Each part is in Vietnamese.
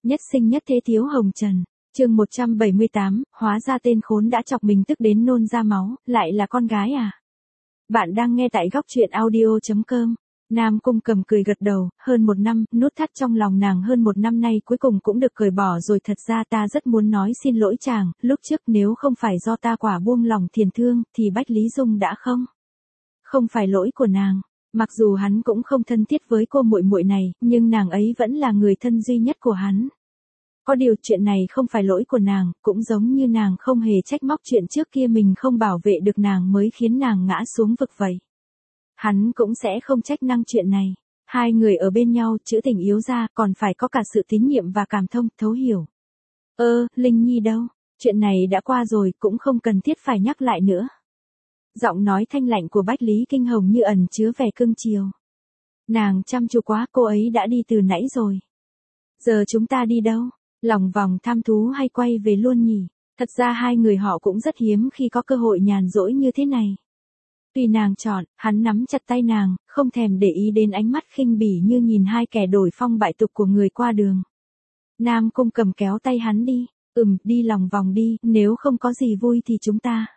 Nhất sinh nhất thế thiếu hồng trần. Chương 178, hóa ra tên khốn đã chọc mình tức đến nôn ra máu, lại là con gái à? Bạn đang nghe tại góc truyện audio.com. Nam Cung Cầm cười gật đầu, hơn 1 năm, nút thắt trong lòng nàng hơn 1 năm nay cuối cùng cũng được cởi bỏ rồi. Thật ra ta rất muốn nói xin lỗi chàng, lúc trước nếu không phải do ta quả buông lòng thiền thương, thì Bách Lý Dung đã không phải lỗi của nàng. Mặc dù hắn cũng không thân thiết với cô muội muội này, nhưng nàng ấy vẫn là người thân duy nhất của hắn. Có điều chuyện này không phải lỗi của nàng, cũng giống như nàng không hề trách móc chuyện trước kia mình không bảo vệ được nàng mới khiến nàng ngã xuống vực vậy. Hắn cũng sẽ không trách năng chuyện này. Hai người ở bên nhau, trừ tình yếu ra, còn phải có cả sự tín nhiệm và cảm thông, thấu hiểu. Linh Nhi đâu? Chuyện này đã qua rồi, cũng không cần thiết phải nhắc lại nữa. Giọng nói thanh lạnh của Bách Lý Kinh Hồng như ẩn chứa vẻ cưng chiều. Nàng chăm chú quá, cô ấy đã đi từ nãy rồi. Giờ chúng ta đi đâu? Lòng vòng tham thú hay quay về luôn nhỉ? Thật ra hai người họ cũng rất hiếm khi có cơ hội nhàn rỗi như thế này. Tùy nàng chọn, hắn nắm chặt tay nàng, không thèm để ý đến ánh mắt khinh bỉ như nhìn hai kẻ đổi phong bại tục của người qua đường. Nam Cung Cầm kéo tay hắn đi. Đi lòng vòng đi, nếu không có gì vui thì chúng ta.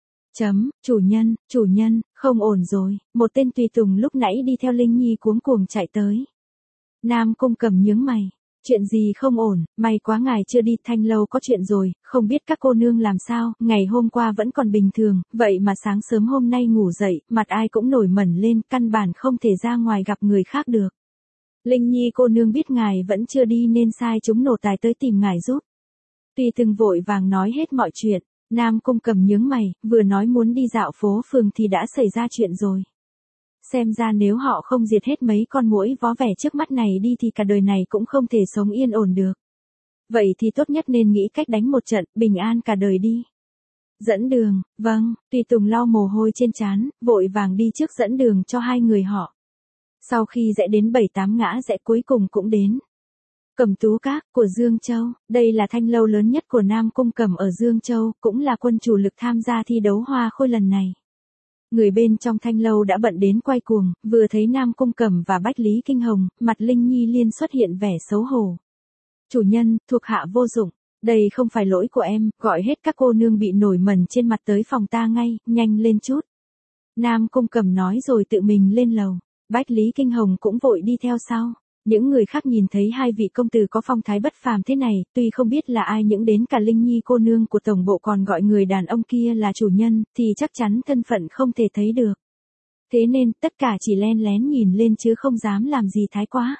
Chủ nhân, không ổn rồi. Một tên tùy tùng lúc nãy đi theo Linh Nhi cuống cuồng chạy tới. Nam Cung Cầm nhướng mày. Chuyện gì không ổn, may quá ngài chưa đi, Thanh lâu có chuyện rồi, không biết các cô nương làm sao, ngày hôm qua vẫn còn bình thường, vậy mà sáng sớm hôm nay ngủ dậy, mặt ai cũng nổi mẩn lên, căn bản không thể ra ngoài gặp người khác được. Linh Nhi cô nương biết ngài vẫn chưa đi nên sai chúng nổ tài tới tìm ngài giúp. Tùy từng vội vàng nói hết mọi chuyện, Nam Cung Cầm nhướng mày, vừa nói muốn đi dạo phố phường thì đã xảy ra chuyện rồi. Xem ra nếu họ không diệt hết mấy con muỗi vó vẻ trước mắt này đi thì cả đời này cũng không thể sống yên ổn được. Vậy thì tốt nhất nên nghĩ cách đánh một trận, bình an cả đời đi. Dẫn đường, vâng, tùy tùng lau mồ hôi trên trán, vội vàng đi trước dẫn đường cho hai người họ. Sau khi rẽ đến 7-8 ngã rẽ cuối cùng cũng đến Cẩm Tú Các của Dương Châu, đây là thanh lâu lớn nhất của Nam Cung Cầm ở Dương Châu, cũng là quân chủ lực tham gia thi đấu hoa khôi lần này. Người bên trong thanh lâu đã bận đến quay cuồng, vừa thấy Nam Cung Cầm và Bách Lý Kinh Hồng, mặt Linh Nhi liền xuất hiện vẻ xấu hổ. Chủ nhân, thuộc hạ vô dụng, đây không phải lỗi của em, gọi hết các cô nương bị nổi mẩn trên mặt tới phòng ta ngay, nhanh lên chút. Nam Cung Cầm nói rồi tự mình lên lầu, Bách Lý Kinh Hồng cũng vội đi theo sau. Những người khác nhìn thấy hai vị công tử có phong thái bất phàm thế này, tuy không biết là ai những đến cả Linh Nhi cô nương của tổng bộ còn gọi người đàn ông kia là chủ nhân, thì chắc chắn thân phận không thể thấy được. Thế nên, tất cả chỉ len lén nhìn lên chứ không dám làm gì thái quá.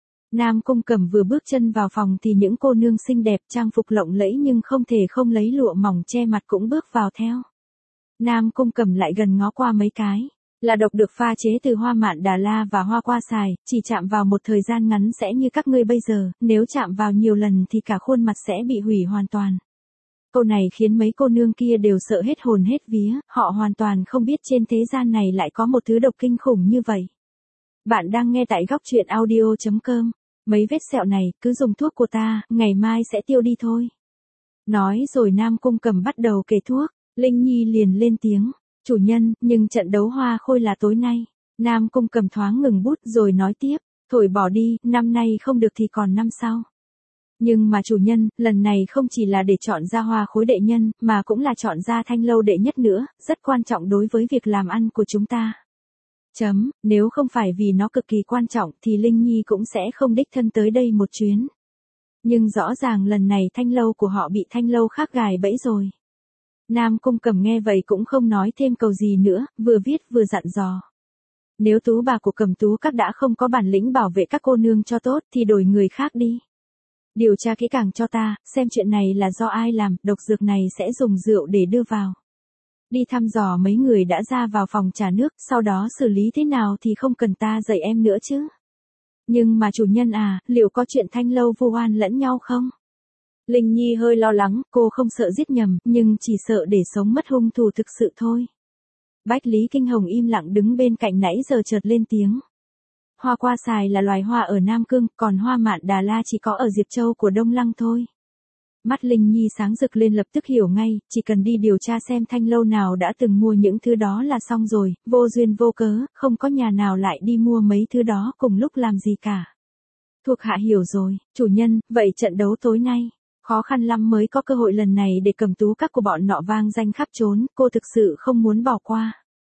Nam Cung Cầm vừa bước chân vào phòng thì những cô nương xinh đẹp trang phục lộng lẫy nhưng không thể không lấy lụa mỏng che mặt cũng bước vào theo. Nam Cung Cầm lại gần ngó qua mấy cái. Là độc được pha chế từ hoa mạn Đà La và hoa qua xài, chỉ chạm vào một thời gian ngắn sẽ như các ngươi bây giờ, nếu chạm vào nhiều lần thì cả khuôn mặt sẽ bị hủy hoàn toàn. Câu này khiến mấy cô nương kia đều sợ hết hồn hết vía, họ hoàn toàn không biết trên thế gian này lại có một thứ độc kinh khủng như vậy. Bạn đang nghe tại góc truyện audio.com. Mấy vết sẹo này, cứ dùng thuốc của ta, ngày mai sẽ tiêu đi thôi. Nói rồi Nam Cung Cầm bắt đầu kể thuốc, Linh Nhi liền lên tiếng. Chủ nhân, nhưng trận đấu hoa khôi là tối nay. Nam Cung Cầm thoáng ngừng bút rồi nói tiếp, thổi bỏ đi, năm nay không được thì còn năm sau. Nhưng mà chủ nhân, lần này không chỉ là để chọn ra hoa khối đệ nhân, mà cũng là chọn ra thanh lâu đệ nhất nữa, rất quan trọng đối với việc làm ăn của chúng ta. Nếu không phải vì nó cực kỳ quan trọng thì Linh Nhi cũng sẽ không đích thân tới đây một chuyến. Nhưng rõ ràng lần này thanh lâu của họ bị thanh lâu khác gài bẫy rồi. Nam Cung Cầm nghe vậy cũng không nói thêm câu gì nữa, vừa viết vừa dặn dò. Nếu tú bà của Cẩm Tú Các đã không có bản lĩnh bảo vệ các cô nương cho tốt thì đổi người khác đi. Điều tra kỹ càng cho ta, xem chuyện này là do ai làm, độc dược này sẽ dùng rượu để đưa vào. Đi thăm dò mấy người đã ra vào phòng trà nước, sau đó xử lý thế nào thì không cần ta dạy em nữa chứ. Nhưng mà chủ nhân à, liệu có chuyện thanh lâu vu oan lẫn nhau không? Linh Nhi hơi lo lắng, cô không sợ giết nhầm, nhưng chỉ sợ để sống mất hung thủ thực sự thôi. Bách Lý Kinh Hồng im lặng đứng bên cạnh nãy giờ chợt lên tiếng. Hoa qua xài là loài hoa ở Nam Cương, còn hoa mạn Đà La chỉ có ở Diệp Châu của Đông Lăng thôi. Mắt Linh Nhi sáng rực lên lập tức hiểu ngay, chỉ cần đi điều tra xem thanh lâu nào đã từng mua những thứ đó là xong rồi, vô duyên vô cớ, không có nhà nào lại đi mua mấy thứ đó cùng lúc làm gì cả. Thuộc hạ hiểu rồi, chủ nhân, vậy trận đấu tối nay, khó khăn lắm mới có cơ hội lần này để Cầm Tú Các của bọn nọ vang danh khắp trốn, cô thực sự không muốn bỏ qua.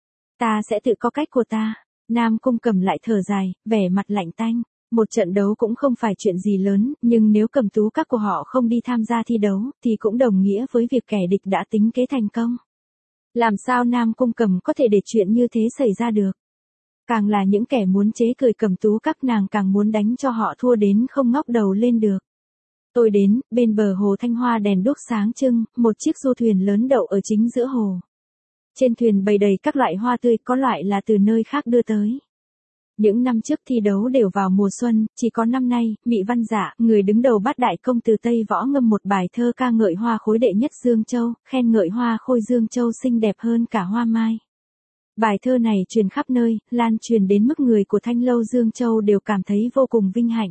Ta sẽ tự có cách của ta. Nam Cung Cầm lại thở dài, vẻ mặt lạnh tanh. Một trận đấu cũng không phải chuyện gì lớn, nhưng nếu Cầm Tú Các của họ không đi tham gia thi đấu, thì cũng đồng nghĩa với việc kẻ địch đã tính kế thành công. Làm sao Nam Cung Cầm có thể để chuyện như thế xảy ra được? Càng là những kẻ muốn chế cười Cầm Tú Các, nàng càng muốn đánh cho họ thua đến không ngóc đầu lên được. Tôi đến, bên bờ hồ Thanh Hoa đèn đuốc sáng trưng, một chiếc du thuyền lớn đậu ở chính giữa hồ. Trên thuyền bày đầy các loại hoa tươi, có loại là từ nơi khác đưa tới. Những năm trước thi đấu đều vào mùa xuân, chỉ có năm nay, Mị Văn Dạ, người đứng đầu Bát Đại Công từ Tây Võ ngâm một bài thơ ca ngợi hoa khối đệ nhất Dương Châu, khen ngợi hoa khôi Dương Châu xinh đẹp hơn cả hoa mai. Bài thơ này truyền khắp nơi, lan truyền đến mức người của Thanh lâu Dương Châu đều cảm thấy vô cùng vinh hạnh.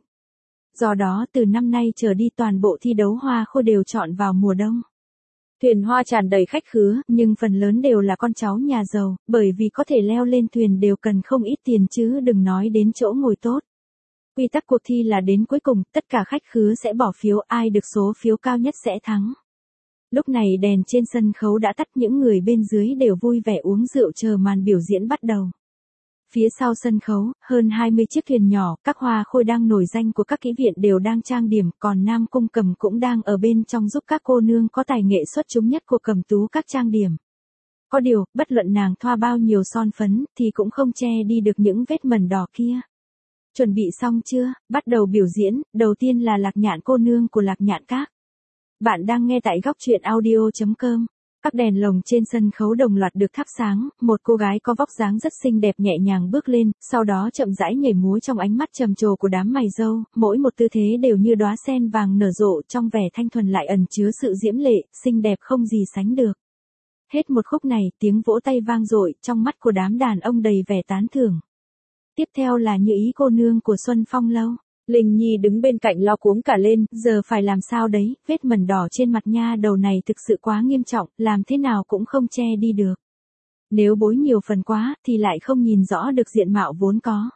Do đó từ năm nay trở đi toàn bộ thi đấu hoa khôi đều chọn vào mùa đông. Thuyền hoa tràn đầy khách khứa, nhưng phần lớn đều là con cháu nhà giàu, bởi vì có thể leo lên thuyền đều cần không ít tiền chứ đừng nói đến chỗ ngồi tốt. Quy tắc cuộc thi là đến cuối cùng, tất cả khách khứa sẽ bỏ phiếu, ai được số phiếu cao nhất sẽ thắng. Lúc này đèn trên sân khấu đã tắt, những người bên dưới đều vui vẻ uống rượu chờ màn biểu diễn bắt đầu. Phía sau sân khấu, hơn 20 chiếc thuyền nhỏ, các hoa khôi đang nổi danh của các kỹ viện đều đang trang điểm, còn Nam Cung Cầm cũng đang ở bên trong giúp các cô nương có tài nghệ xuất chúng nhất của Cầm Tú Các trang điểm. Có điều, bất luận nàng thoa bao nhiêu son phấn, thì cũng không che đi được những vết mẩn đỏ kia. Chuẩn bị xong chưa? Bắt đầu biểu diễn, đầu tiên là Lạc Nhạn cô nương của Lạc Nhạn Các. Bạn đang nghe tại góc truyện audio.com. Các đèn lồng trên sân khấu đồng loạt được thắp sáng, một cô gái có vóc dáng rất xinh đẹp nhẹ nhàng bước lên, sau đó chậm rãi nhảy múa trong ánh mắt trầm trồ của đám mày râu, mỗi một tư thế đều như đóa sen vàng nở rộ, trong vẻ thanh thuần lại ẩn chứa sự diễm lệ, xinh đẹp không gì sánh được. Hết một khúc này, tiếng vỗ tay vang dội, trong mắt của đám đàn ông đầy vẻ tán thưởng. Tiếp theo là Như Ý cô nương của Xuân Phong lâu. Linh Nhi đứng bên cạnh lo cuống cả lên, giờ phải làm sao đấy, vết mẩn đỏ trên mặt nha đầu này thực sự quá nghiêm trọng, làm thế nào cũng không che đi được. Nếu bối nhiều phần quá, thì lại không nhìn rõ được diện mạo vốn có.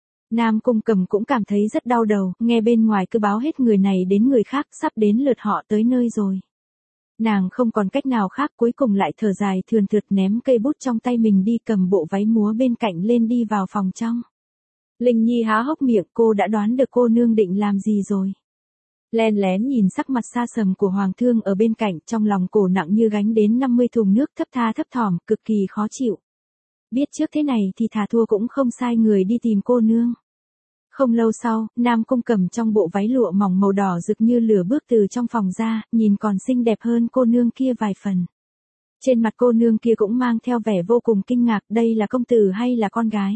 Nam Cung Cầm cũng cảm thấy rất đau đầu, nghe bên ngoài cứ báo hết người này đến người khác, sắp đến lượt họ tới nơi rồi. Nàng không còn cách nào khác, cuối cùng lại thở dài thườn thượt ném cây bút trong tay mình đi, cầm bộ váy múa bên cạnh lên đi vào phòng trong. Linh Nhi há hốc miệng, cô đã đoán được cô nương định làm gì rồi. Len lén nhìn sắc mặt xa sầm của Hoàng thương ở bên cạnh, trong lòng cổ nặng như gánh đến 50 thùng nước, thấp tha thấp thỏm, cực kỳ khó chịu. Biết trước thế này thì thà thua cũng không sai người đi tìm cô nương. Không lâu sau, Nam Cung Cầm trong bộ váy lụa mỏng màu đỏ rực như lửa bước từ trong phòng ra, nhìn còn xinh đẹp hơn cô nương kia vài phần. Trên mặt cô nương kia cũng mang theo vẻ vô cùng kinh ngạc, đây là công tử hay là con gái?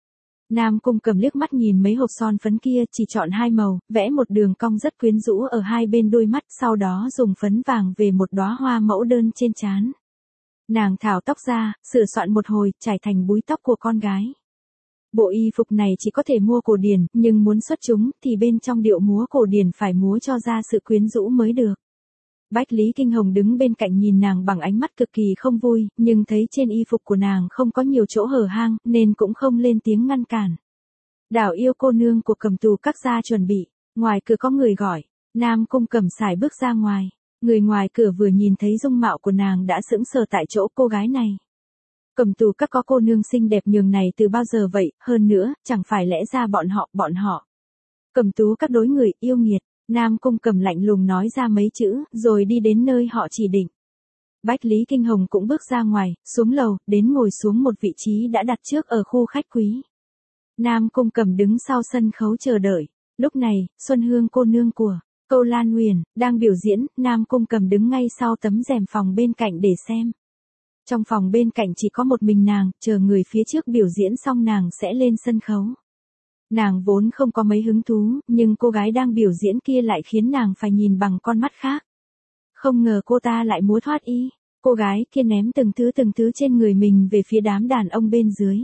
Nam Cung Cầm liếc mắt nhìn mấy hộp son phấn kia, chỉ chọn hai màu, vẽ một đường cong rất quyến rũ ở hai bên đôi mắt, sau đó dùng phấn vàng về một đóa hoa mẫu đơn trên trán. Nàng thảo tóc ra, sửa soạn một hồi, trải thành búi tóc của con gái. Bộ y phục này chỉ có thể mua cổ điển, nhưng muốn xuất chúng, thì bên trong điệu múa cổ điển phải múa cho ra sự quyến rũ mới được. Bách Lý Kinh Hồng đứng bên cạnh nhìn nàng bằng ánh mắt cực kỳ không vui, nhưng thấy trên y phục của nàng không có nhiều chỗ hở hang, nên cũng không lên tiếng ngăn cản. Đảo yêu cô nương của Cầm Tú Các gia chuẩn bị, ngoài cửa có người gọi, Nam Cung Cầm sải bước ra ngoài. Người ngoài cửa vừa nhìn thấy dung mạo của nàng đã sững sờ tại chỗ, cô gái này. Cầm Tú Các có cô nương xinh đẹp nhường này từ bao giờ vậy, hơn nữa, chẳng phải lẽ ra bọn họ. Cầm Tú Các đối người yêu nghiệt. Nam Cung Cầm lạnh lùng nói ra mấy chữ, rồi đi đến nơi họ chỉ định. Bách Lý Kinh Hồng cũng bước ra ngoài, xuống lầu, đến ngồi xuống một vị trí đã đặt trước ở khu khách quý. Nam Cung Cầm đứng sau sân khấu chờ đợi. Lúc này, Xuân Hương cô nương của Câu Lan Huyền đang biểu diễn, Nam Cung Cầm đứng ngay sau tấm rèm phòng bên cạnh để xem. Trong phòng bên cạnh chỉ có một mình nàng, chờ người phía trước biểu diễn xong nàng sẽ lên sân khấu. Nàng vốn không có mấy hứng thú, nhưng cô gái đang biểu diễn kia lại khiến nàng phải nhìn bằng con mắt khác. Không ngờ cô ta lại múa thoát y. Cô gái kia ném từng thứ trên người mình về phía đám đàn ông bên dưới.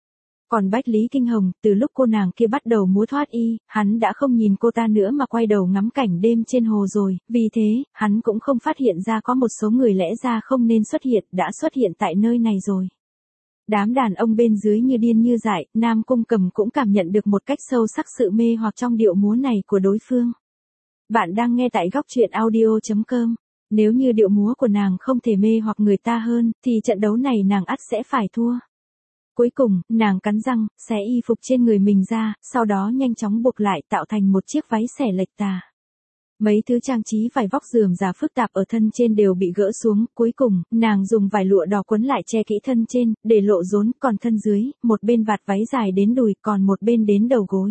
Còn Bách Lý Kinh Hồng, từ lúc cô nàng kia bắt đầu múa thoát y, hắn đã không nhìn cô ta nữa mà quay đầu ngắm cảnh đêm trên hồ rồi, vì thế, hắn cũng không phát hiện ra có một số người lẽ ra không nên xuất hiện đã xuất hiện tại nơi này rồi. Đám đàn ông bên dưới như điên như dại, Nam Cung Cầm cũng cảm nhận được một cách sâu sắc sự mê hoặc trong điệu múa này của đối phương. Bạn đang nghe tại góc truyện audio.com. Nếu như điệu múa của nàng không thể mê hoặc người ta hơn, thì trận đấu này nàng ắt sẽ phải thua. Cuối cùng, nàng cắn răng, xé y phục trên người mình ra, sau đó nhanh chóng buộc lại tạo thành một chiếc váy xẻ lệch tà. Mấy thứ trang trí vải vóc rườm rà phức tạp ở thân trên đều bị gỡ xuống, cuối cùng, nàng dùng vải lụa đỏ quấn lại che kỹ thân trên, để lộ rốn, còn thân dưới, một bên vạt váy dài đến đùi, còn một bên đến đầu gối.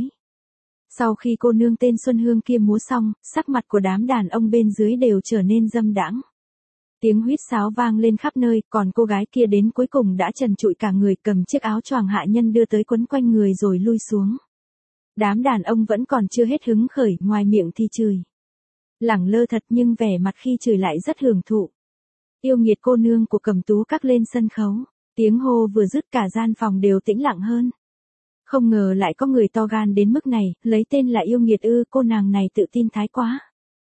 Sau khi cô nương tên Xuân Hương kia múa xong, sắc mặt của đám đàn ông bên dưới đều trở nên dâm đãng. Tiếng huýt sáo vang lên khắp nơi, còn cô gái kia đến cuối cùng đã trần trụi cả người, cầm chiếc áo choàng hạ nhân đưa tới quấn quanh người rồi lui xuống. Đám đàn ông vẫn còn chưa hết hứng khởi, ngoài miệng thì chửi. Lẳng lơ thật nhưng vẻ mặt khi chửi lại rất hưởng thụ. Yêu nghiệt cô nương của Cẩm Tú Các lên sân khấu, tiếng hô vừa dứt cả gian phòng đều tĩnh lặng hơn. Không ngờ lại có người to gan đến mức này, lấy tên là yêu nghiệt ư, cô nàng này tự tin thái quá.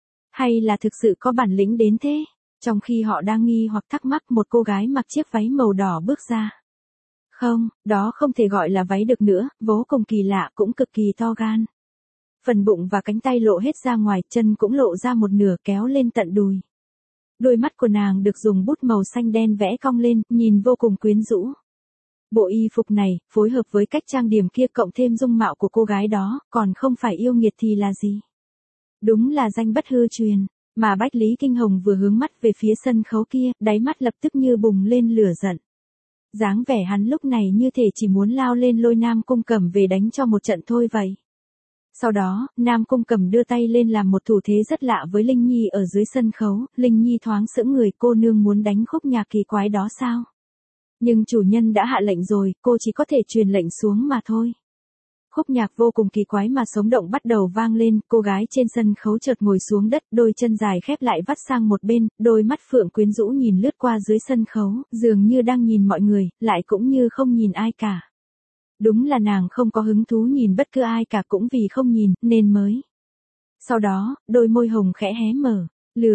Hay là thực sự có bản lĩnh đến thế? Trong khi họ đang nghi hoặc thắc mắc, một cô gái mặc chiếc váy màu đỏ bước ra. Không, đó không thể gọi là váy được nữa, vô cùng kỳ lạ, cũng cực kỳ to gan. Phần bụng và cánh tay lộ hết ra ngoài, chân cũng lộ ra một nửa kéo lên tận đùi. Đôi mắt của nàng được dùng bút màu xanh đen vẽ cong lên, nhìn vô cùng quyến rũ. Bộ y phục này, phối hợp với cách trang điểm kia cộng thêm dung mạo của cô gái đó, còn không phải yêu nghiệt thì là gì? Đúng là danh bất hư truyền, mà Bách Lý Kinh Hồng vừa hướng mắt về phía sân khấu kia, đáy mắt lập tức như bùng lên lửa giận. Dáng vẻ hắn lúc này như thể chỉ muốn lao lên lôi Nam Cung Cẩm về đánh cho một trận thôi vậy. Sau đó, Nam Cung Cẩm đưa tay lên làm một thủ thế rất lạ với Linh Nhi ở dưới sân khấu, Linh Nhi thoáng sững người, cô nương muốn đánh khúc nhạc kỳ quái đó sao? Nhưng chủ nhân đã hạ lệnh rồi, cô chỉ có thể truyền lệnh xuống mà thôi. Khúc nhạc vô cùng kỳ quái mà sống động bắt đầu vang lên, cô gái trên sân khấu chợt ngồi xuống đất, đôi chân dài khép lại vắt sang một bên, đôi mắt phượng quyến rũ nhìn lướt qua dưới sân khấu, dường như đang nhìn mọi người, lại cũng như không nhìn ai cả. Đúng là nàng không có hứng thú nhìn bất cứ ai cả, cũng vì không nhìn, nên mới. Sau đó, đôi môi hồng khẽ hé mở,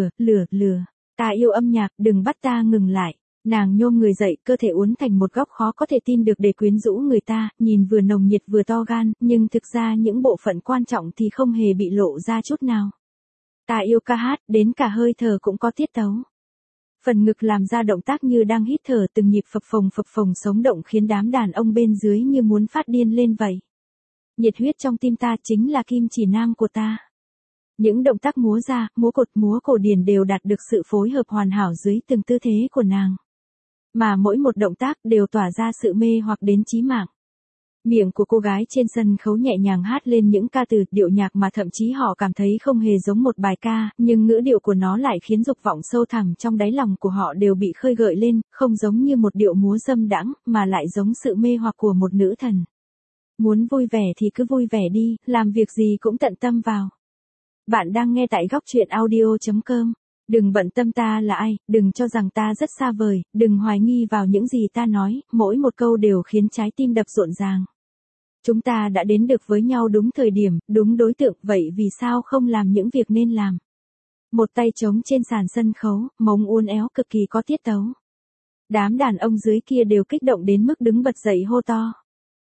lừa, ta yêu âm nhạc, đừng bắt ta ngừng lại. Nàng nhôm người dậy, cơ thể uốn thành một góc khó có thể tin được để quyến rũ người ta, nhìn vừa nồng nhiệt vừa to gan, nhưng thực ra những bộ phận quan trọng thì không hề bị lộ ra chút nào. Ta yêu ca hát, đến cả hơi thở cũng có tiết tấu. Phần ngực làm ra động tác như đang hít thở, từng nhịp phập phồng sống động khiến đám đàn ông bên dưới như muốn phát điên lên vậy. Nhiệt huyết trong tim ta chính là kim chỉ nam của ta. Những động tác múa ra, múa cột, múa cổ điển đều đạt được sự phối hợp hoàn hảo dưới từng tư thế của nàng. Mà mỗi một động tác đều tỏa ra sự mê hoặc đến chí mạng. Miệng của cô gái trên sân khấu nhẹ nhàng hát lên những ca từ, điệu nhạc mà thậm chí họ cảm thấy không hề giống một bài ca, nhưng ngữ điệu của nó lại khiến dục vọng sâu thẳm trong đáy lòng của họ đều bị khơi gợi lên, không giống như một điệu múa dâm đãng, mà lại giống sự mê hoặc của một nữ thần. Muốn vui vẻ thì cứ vui vẻ đi, làm việc gì cũng tận tâm vào. Bạn đang nghe tại góc truyện audio.com. Đừng bận tâm ta là ai, đừng cho rằng ta rất xa vời, đừng hoài nghi vào những gì ta nói, mỗi một câu đều khiến trái tim đập rộn ràng. Chúng ta đã đến được với nhau đúng thời điểm, đúng đối tượng, vậy vì sao không làm những việc nên làm? Một tay trống trên sàn sân khấu, mông uốn éo cực kỳ có tiết tấu. Đám đàn ông dưới kia đều kích động đến mức đứng bật dậy hô to.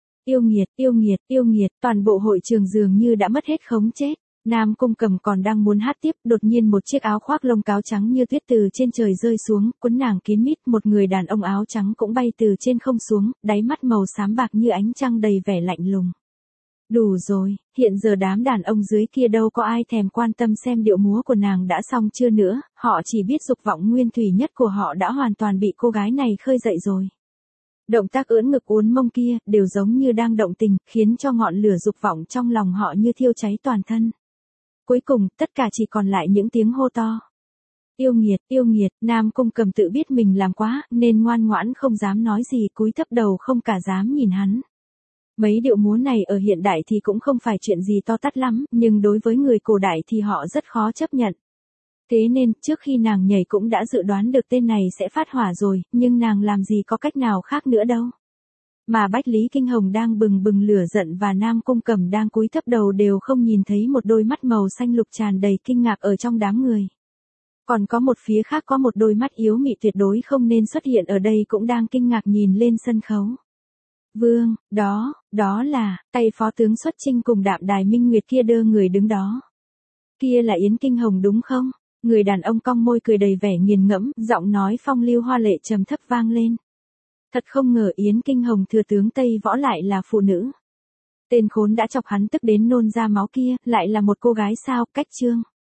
Yêu nghiệt, toàn bộ hội trường dường như đã mất hết khống chế. Nam Cung Cẩm còn đang muốn hát tiếp, đột nhiên một chiếc áo khoác lông cáo trắng như tuyết từ trên trời rơi xuống, quấn nàng kín mít, một người đàn ông áo trắng cũng bay từ trên không xuống, đáy mắt màu xám bạc như ánh trăng đầy vẻ lạnh lùng. Đủ rồi, hiện giờ đám đàn ông dưới kia đâu có ai thèm quan tâm xem điệu múa của nàng đã xong chưa nữa, họ chỉ biết dục vọng nguyên thủy nhất của họ đã hoàn toàn bị cô gái này khơi dậy rồi. Động tác ưỡn ngực uốn mông kia, đều giống như đang động tình, khiến cho ngọn lửa dục vọng trong lòng họ như thiêu cháy toàn thân. Cuối cùng, tất cả chỉ còn lại những tiếng hô to. Yêu nghiệt, Nam Cung Cẩm tự biết mình làm quá, nên ngoan ngoãn không dám nói gì, cúi thấp đầu không cả dám nhìn hắn. Mấy điệu múa này ở hiện đại thì cũng không phải chuyện gì to tát lắm, nhưng đối với người cổ đại thì họ rất khó chấp nhận. Thế nên, trước khi nàng nhảy cũng đã dự đoán được tên này sẽ phát hỏa rồi, nhưng nàng làm gì có cách nào khác nữa đâu. Mà Bách Lý Kinh Hồng đang bừng bừng lửa giận và Nam Cung Cẩm đang cúi thấp đầu đều không nhìn thấy một đôi mắt màu xanh lục tràn đầy kinh ngạc ở trong đám người. Còn có một phía khác có một đôi mắt yếu mị tuyệt đối không nên xuất hiện ở đây cũng đang kinh ngạc nhìn lên sân khấu. Vương, đó là, tay phó tướng xuất chinh cùng Đạm Đài Minh Nguyệt kia đơ người đứng đó. Kia là Yến Kinh Hồng đúng không? Người đàn ông cong môi cười đầy vẻ nghiền ngẫm, giọng nói phong lưu hoa lệ trầm thấp vang lên. Thật không ngờ Yến Kinh Hồng thừa tướng Tây Võ lại là phụ nữ. Tên khốn đã chọc hắn tức đến nôn ra máu kia, lại là một cô gái sao, cách trương.